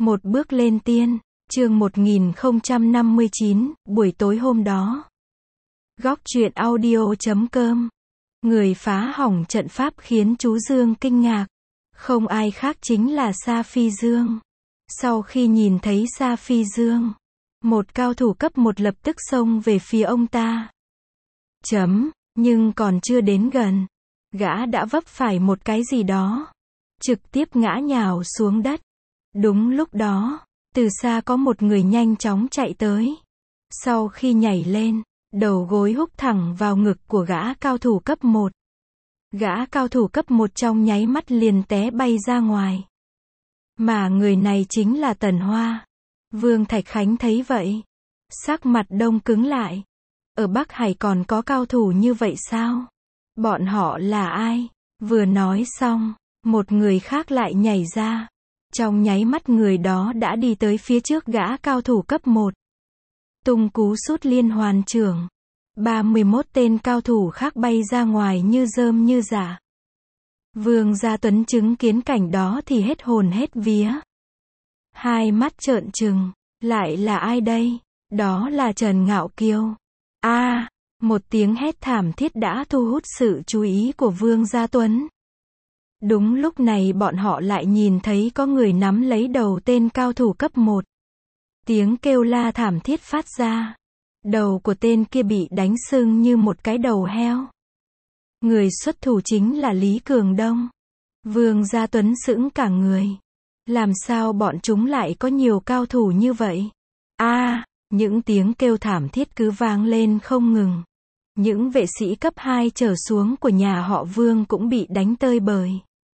Một bước lên tiên, chương 1059, buổi tối hôm đó. Góc truyện audio.com. Người phá hỏng trận pháp khiến chú Dương kinh ngạc. Không ai khác chính là Sa Phi Dương. Sau khi nhìn thấy Sa Phi Dương, một cao thủ cấp 1 lập tức xông về phía ông ta. Nhưng còn chưa đến gần, gã đã vấp phải một cái gì đó, trực tiếp ngã nhào xuống đất. Đúng lúc đó, từ xa có một người nhanh chóng chạy tới. Sau khi nhảy lên, đầu gối húc thẳng vào ngực của gã cao thủ cấp 1. Gã cao thủ cấp 1 trong nháy mắt liền té bay ra ngoài. Mà người này chính là Tần Hoa. Vương Thạch Khánh thấy vậy, sắc mặt đông cứng lại. Ở Bắc Hải còn có cao thủ như vậy sao? Bọn họ là ai? Vừa nói xong, một người khác lại nhảy ra. Trong nháy mắt người đó đã đi tới phía trước gã cao thủ cấp 1. Tung cú sút liên hoàn chưởng. 31 tên cao thủ khác bay ra ngoài như rơm như rả. Vương Gia Tuấn chứng kiến cảnh đó thì hết hồn hết vía. Hai mắt trợn trừng, lại là ai đây? Đó là Trần Ngạo Kiêu. Một tiếng hét thảm thiết đã thu hút sự chú ý của Vương Gia Tuấn. Đúng lúc này bọn họ lại nhìn thấy có người nắm lấy đầu tên cao thủ cấp 1. Tiếng kêu la thảm thiết phát ra. Đầu của tên kia bị đánh sưng như một cái đầu heo. Người xuất thủ chính là Lý Cường Đông. Vương Gia Tuấn sững cả người. Làm sao bọn chúng lại có nhiều cao thủ như vậy? Những tiếng kêu thảm thiết cứ vang lên không ngừng. Những vệ sĩ cấp 2 trở xuống của nhà họ Vương cũng bị đánh tơi bời.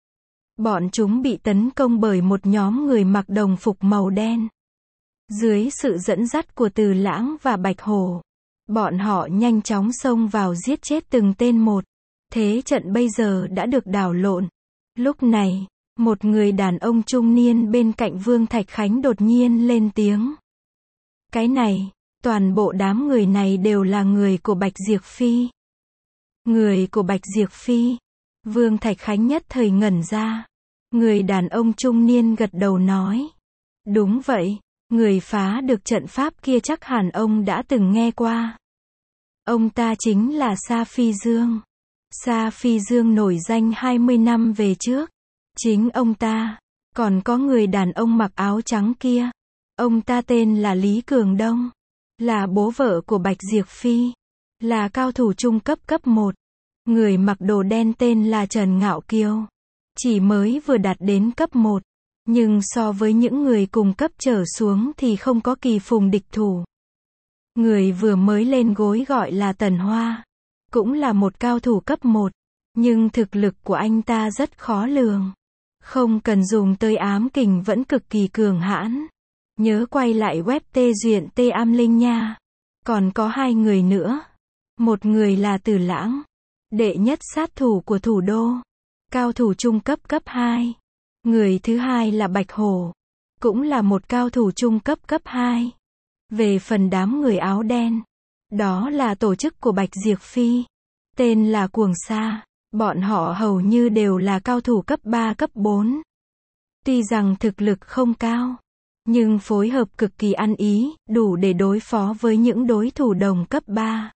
Bọn chúng bị tấn công bởi một nhóm người mặc đồng phục màu đen. Dưới sự dẫn dắt của Từ Lãng và Bạch Hổ, bọn họ nhanh chóng xông vào giết chết từng tên một. Thế trận bây giờ đã được đảo lộn. Lúc này, một người đàn ông trung niên bên cạnh Vương Thạch Khánh đột nhiên lên tiếng. Cái này, toàn bộ đám người này đều là người của Bạch Diệp Phi. Người của Bạch Diệp Phi. Vương Thạch Khánh nhất thời ngẩn ra. Người đàn ông trung niên gật đầu nói. Đúng vậy, người phá được trận pháp kia chắc hẳn ông đã từng nghe qua. Ông ta chính là Sa Phi Dương. Sa Phi Dương nổi danh 20 năm về trước. Chính ông ta, còn có người đàn ông mặc áo trắng kia. Ông ta tên là Lý Cường Đông. Là bố vợ của Bạch Diệp Phi. Là cao thủ trung cấp cấp 1. Người mặc đồ đen tên là Trần Ngạo Kiêu. Chỉ mới vừa đạt đến cấp 1. Nhưng so với những người cùng cấp trở xuống thì không có kỳ phùng địch thủ. Người vừa mới lên gối gọi là Tần Hoa. Cũng là một cao thủ cấp 1. Nhưng thực lực của anh ta rất khó lường. Không cần dùng tới ám kình vẫn cực kỳ cường hãn. Nhớ quay lại web tê duyện tê am linh nha. Còn có 2 người nữa. Một người là Từ Lãng. Đệ nhất sát thủ của thủ đô. Cao thủ trung cấp cấp 2. Người thứ hai là Bạch Hổ. Cũng là một cao thủ trung cấp cấp 2. Về phần đám người áo đen. Đó là tổ chức của Bạch Diệp Phi. Tên là Cuồng Sa. Bọn họ hầu như đều là cao thủ cấp 3 cấp 4. Tuy rằng thực lực không cao. Nhưng phối hợp cực kỳ ăn ý, đủ để đối phó với những đối thủ đồng cấp 3.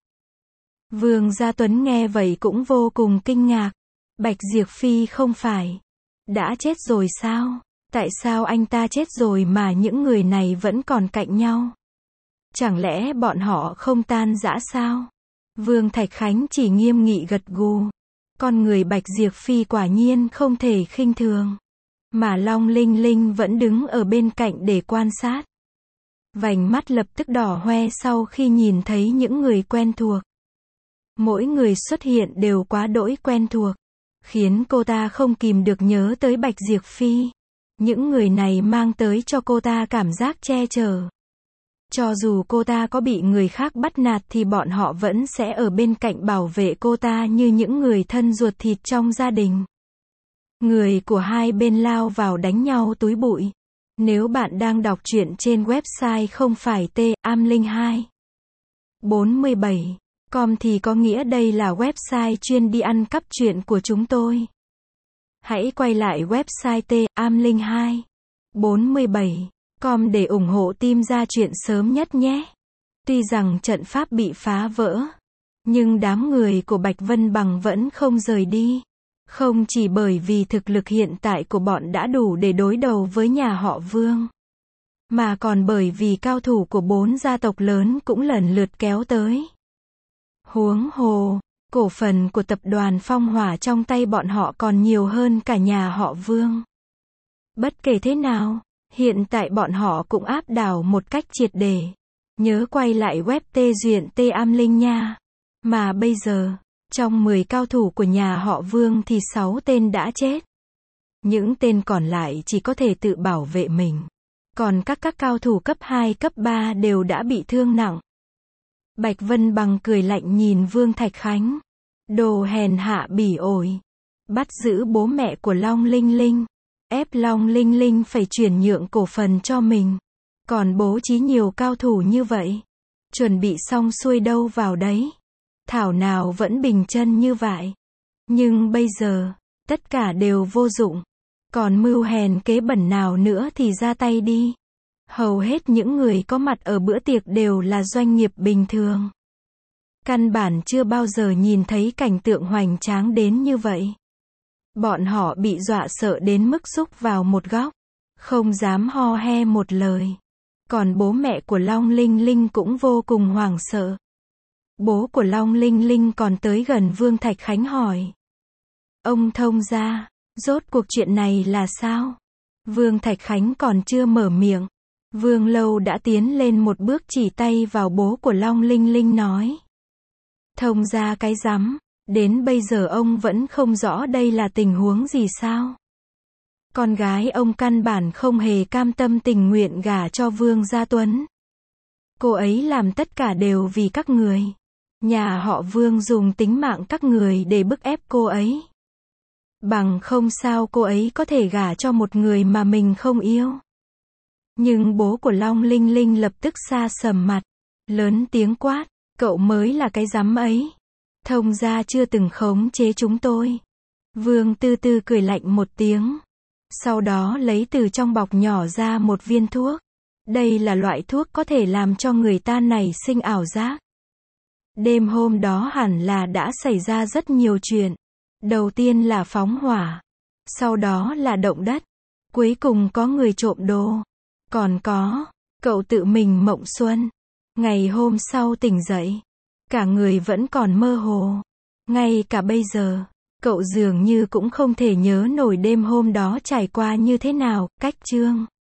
Vương Gia Tuấn nghe vậy cũng vô cùng kinh ngạc. Bạch Diệp Phi không phải đã chết rồi sao? Tại sao anh ta chết rồi mà những người này vẫn còn cạnh nhau? Chẳng lẽ bọn họ không tan rã sao? Vương Thạch Khánh chỉ nghiêm nghị gật gù. Con người Bạch Diệp Phi quả nhiên không thể khinh thường. Mà Long Linh Linh vẫn đứng ở bên cạnh để quan sát. Vành mắt lập tức đỏ hoe sau khi nhìn thấy những người quen thuộc. Mỗi người xuất hiện đều quá đỗi quen thuộc. Khiến cô ta không kìm được nhớ tới Bạch Diệp Phi. Những người này mang tới cho cô ta cảm giác che chở. Cho dù cô ta có bị người khác bắt nạt thì bọn họ vẫn sẽ ở bên cạnh bảo vệ cô ta như những người thân ruột thịt trong gia đình. Người của hai bên lao vào đánh nhau túi bụi. Nếu bạn đang đọc truyện trên website không phải t-am-linh2 47.com thì có nghĩa đây là website chuyên đi ăn cắp truyện của chúng tôi. Hãy quay lại website t-am-linh2 47 Com để ủng hộ team ra chuyện sớm nhất nhé. Tuy rằng trận pháp bị phá vỡ, nhưng đám người của Bạch Vân Bằng vẫn không rời đi. Không chỉ bởi vì thực lực hiện tại của bọn đã đủ để đối đầu với nhà họ Vương, mà còn bởi vì cao thủ của 4 gia tộc lớn cũng lần lượt kéo tới. Huống hồ, cổ phần của tập đoàn Phong Hỏa trong tay bọn họ còn nhiều hơn cả nhà họ Vương. Bất kể thế nào, hiện tại bọn họ cũng áp đảo một cách triệt để. Nhớ quay lại web tê duyện tê am linh nha. Mà bây giờ, trong 10 cao thủ của nhà họ Vương thì 6 tên đã chết. Những tên còn lại chỉ có thể tự bảo vệ mình. Còn các cao thủ cấp 2, cấp 3 đều đã bị thương nặng. Bạch Vân Bằng cười lạnh nhìn Vương Thạch Khánh. Đồ hèn hạ bỉ ổi. Bắt giữ bố mẹ của Long Linh Linh. Ép Long Linh Linh phải chuyển nhượng cổ phần cho mình. Còn bố trí nhiều cao thủ như vậy. Chuẩn bị xong xuôi đâu vào đấy. Thảo nào vẫn bình chân như vậy. Nhưng bây giờ, tất cả đều vô dụng. Còn mưu hèn kế bẩn nào nữa thì ra tay đi. Hầu hết những người có mặt ở bữa tiệc đều là doanh nghiệp bình thường. Căn bản chưa bao giờ nhìn thấy cảnh tượng hoành tráng đến như vậy. Bọn họ bị dọa sợ đến mức rúc vào một góc. Không dám ho he một lời. Còn bố mẹ của Long Linh Linh cũng vô cùng hoảng sợ. Bố của Long Linh Linh còn tới gần Vương Thạch Khánh hỏi. Ông thông gia, rốt cuộc chuyện này là sao? Vương Thạch Khánh còn chưa mở miệng. Vương Lâu đã tiến lên một bước chỉ tay vào bố của Long Linh Linh nói. Thông gia cái rắm, đến bây giờ ông vẫn không rõ đây là tình huống gì sao? Con gái ông căn bản không hề cam tâm tình nguyện gả cho Vương Gia Tuấn. Cô ấy làm tất cả đều vì các người. Nhà họ Vương dùng tính mạng các người để bức ép cô ấy. Bằng không sao cô ấy có thể gả cho một người mà mình không yêu. Nhưng bố của Long Linh Linh lập tức sa sầm mặt, lớn tiếng quát, cậu mới là cái rắm ấy. Thông gia chưa từng khống chế chúng tôi. Vương Tư Tư cười lạnh một tiếng. Sau đó lấy từ trong bọc nhỏ ra một viên thuốc. Đây là loại thuốc có thể làm cho người ta nảy sinh ảo giác. Đêm hôm đó hẳn là đã xảy ra rất nhiều chuyện. Đầu tiên là phóng hỏa. Sau đó là động đất. Cuối cùng có người trộm đồ. Còn có, cậu tự mình mộng xuân. Ngày hôm sau tỉnh dậy. Cả người vẫn còn mơ hồ. Ngay cả bây giờ, cậu dường như cũng không thể nhớ nổi đêm hôm đó trải qua như thế nào. Cách chương